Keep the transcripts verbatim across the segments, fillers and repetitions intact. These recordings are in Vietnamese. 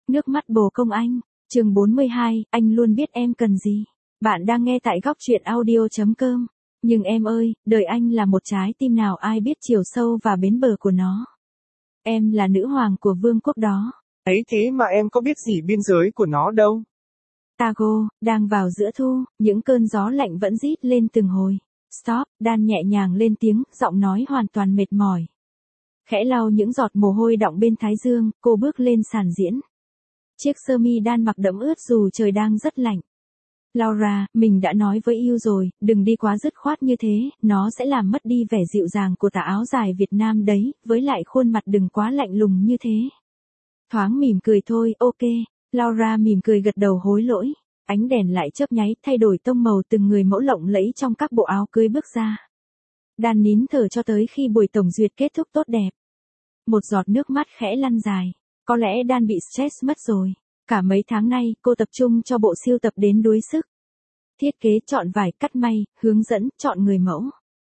Nước mắt bồ công anh, chương bốn mươi hai, anh luôn biết em cần gì. Bạn đang nghe tại góc truyện audio chấm com. Nhưng em ơi, đời anh là một trái tim nào ai biết chiều sâu và bến bờ của nó. Em là nữ hoàng của vương quốc đó. Ấy thế mà em có biết gì biên giới của nó đâu. Tago, đang vào giữa thu, những cơn gió lạnh vẫn rít lên từng hồi. Stop, Dan nhẹ nhàng lên tiếng, giọng nói hoàn toàn mệt mỏi. Khẽ lau những giọt mồ hôi đọng bên thái dương, cô bước lên sàn diễn. Chiếc sơ mi Dan mặc đẫm ướt dù trời đang rất lạnh. Laura, mình đã nói với yêu rồi, đừng đi quá dứt khoát như thế, nó sẽ làm mất đi vẻ dịu dàng của tà áo dài Việt Nam đấy, với lại khuôn mặt đừng quá lạnh lùng như thế. Thoáng mỉm cười thôi, ok. Laura mỉm cười gật đầu hối lỗi. Ánh đèn lại chớp nháy, thay đổi tông màu từng người mẫu lộng lẫy trong các bộ áo cưới bước ra. Dan nín thở cho tới khi buổi tổng duyệt kết thúc tốt đẹp. Một giọt nước mắt khẽ lăn dài. Có lẽ Dan bị stress mất rồi. Cả mấy tháng nay, cô tập trung cho bộ siêu tập đến đuối sức. Thiết kế, chọn vải, cắt may, hướng dẫn, chọn người mẫu.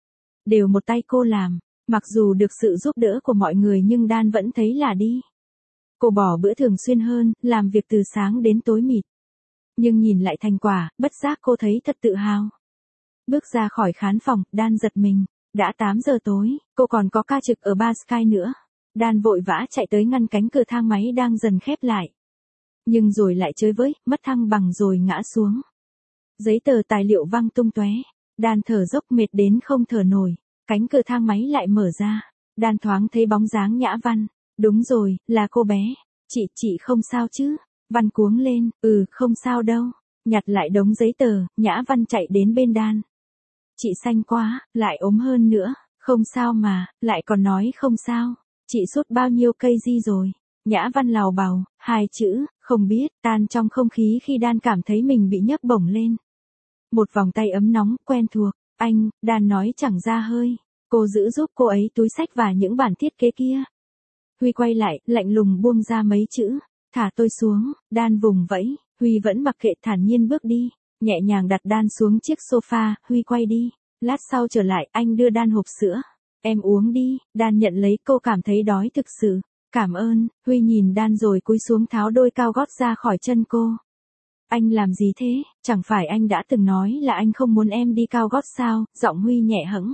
Đều một tay cô làm. Mặc dù được sự giúp đỡ của mọi người nhưng Dan vẫn thấy là đi. Cô bỏ bữa thường xuyên hơn, làm việc từ sáng đến tối mịt. Nhưng nhìn lại thành quả, bất giác cô thấy thật tự hào. Bước ra khỏi khán phòng, Dan giật mình. Đã tám giờ tối, cô còn có ca trực ở bar Sky nữa. Dan vội vã chạy tới ngăn cánh cửa thang máy đang dần khép lại. Nhưng rồi lại chơi với, mất thăng bằng rồi ngã xuống. Giấy tờ tài liệu văng tung tóe. Dan thở dốc mệt đến không thở nổi. Cánh cửa thang máy lại mở ra. Dan thoáng thấy bóng dáng Nhã Văn. Đúng rồi, là cô bé. Chị, chị không sao chứ? Văn cuống lên, ừ, không sao đâu. Nhặt lại đống giấy tờ, Nhã Văn chạy đến bên Dan. Chị xanh quá, lại ốm hơn nữa. Không sao mà, lại còn nói không sao. Chị sốt bao nhiêu cây di rồi. Nhã Văn lào bào, hai chữ, không biết, tan trong không khí khi Dan cảm thấy mình bị nhấc bổng lên. Một vòng tay ấm nóng, quen thuộc. Anh, Dan nói chẳng ra hơi. Cô giữ giúp cô ấy túi xách và những bản thiết kế kia. Huy quay lại, lạnh lùng buông ra mấy chữ. Thả tôi xuống, Dan vùng vẫy. Huy vẫn mặc kệ thản nhiên bước đi. Nhẹ nhàng đặt Dan xuống chiếc sofa, Huy quay đi. Lát sau trở lại, anh đưa Dan hộp sữa. Em uống đi, Dan nhận lấy, cô cảm thấy đói thực sự. Cảm ơn, Huy nhìn Dan rồi cúi xuống tháo đôi cao gót ra khỏi chân cô. Anh làm gì thế, chẳng phải anh đã từng nói là anh không muốn em đi cao gót sao, giọng Huy nhẹ hẫng.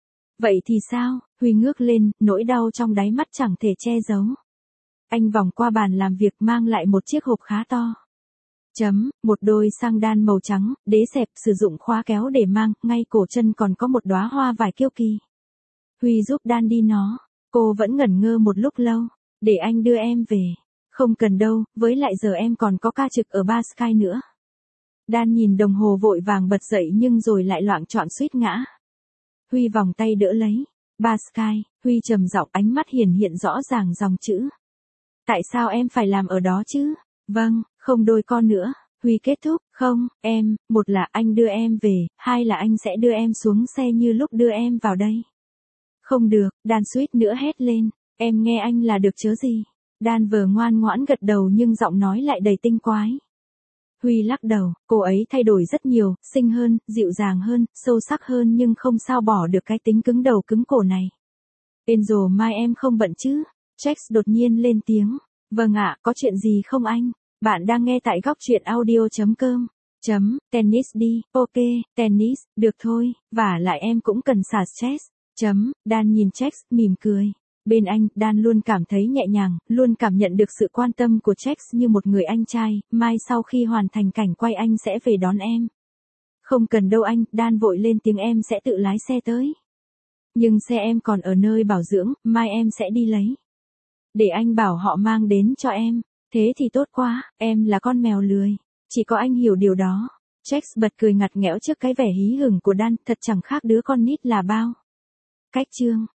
Vậy thì sao, Huy ngước lên, nỗi đau trong đáy mắt chẳng thể che giấu. Anh vòng qua bàn làm việc mang lại một chiếc hộp khá to. Chấm, một đôi sang đan màu trắng, đế xẹp sử dụng khóa kéo để mang, ngay cổ chân còn có một đóa hoa vải kiêu kỳ. Huy giúp Dan đi nó, cô vẫn ngẩn ngơ một lúc lâu, để anh đưa em về. Không cần đâu, với lại giờ em còn có ca trực ở bar Sky nữa. Dan nhìn đồng hồ vội vàng bật dậy nhưng rồi lại loạng choạng suýt ngã. Huy vòng tay đỡ lấy. Bar Sky, Huy trầm giọng, ánh mắt hiển hiện rõ ràng dòng chữ. Tại sao em phải làm ở đó chứ? Vâng, không đôi con nữa. Huy kết thúc, không, em, một là anh đưa em về, hai là anh sẽ đưa em xuống xe như lúc đưa em vào đây. Không được, Dan suýt nữa hét lên, em nghe anh là được chớ gì. Dan vừa ngoan ngoãn gật đầu nhưng giọng nói lại đầy tinh quái. Huy lắc đầu, cô ấy thay đổi rất nhiều, xinh hơn, dịu dàng hơn, sâu sắc hơn nhưng không sao bỏ được cái tính cứng đầu cứng cổ này. Angel mai em không bận chứ? Jax đột nhiên lên tiếng. Vâng ạ, có chuyện gì không anh? Bạn đang nghe tại góc truyện audio chấm com. Chấm, tennis đi, ok, tennis, được thôi, và lại em cũng cần xả stress. Chấm, Dan nhìn Jax, mỉm cười. Bên anh, Dan luôn cảm thấy nhẹ nhàng, luôn cảm nhận được sự quan tâm của Jax như một người anh trai, mai sau khi hoàn thành cảnh quay anh sẽ về đón em. Không cần đâu anh, Dan vội lên tiếng, em sẽ tự lái xe tới. Nhưng xe em còn ở nơi bảo dưỡng, mai em sẽ đi lấy. Để anh bảo họ mang đến cho em. Thế thì tốt quá, em là con mèo lười. Chỉ có anh hiểu điều đó. Jax bật cười ngặt nghẽo trước cái vẻ hí hửng của Dan, thật chẳng khác đứa con nít là bao. Cách chương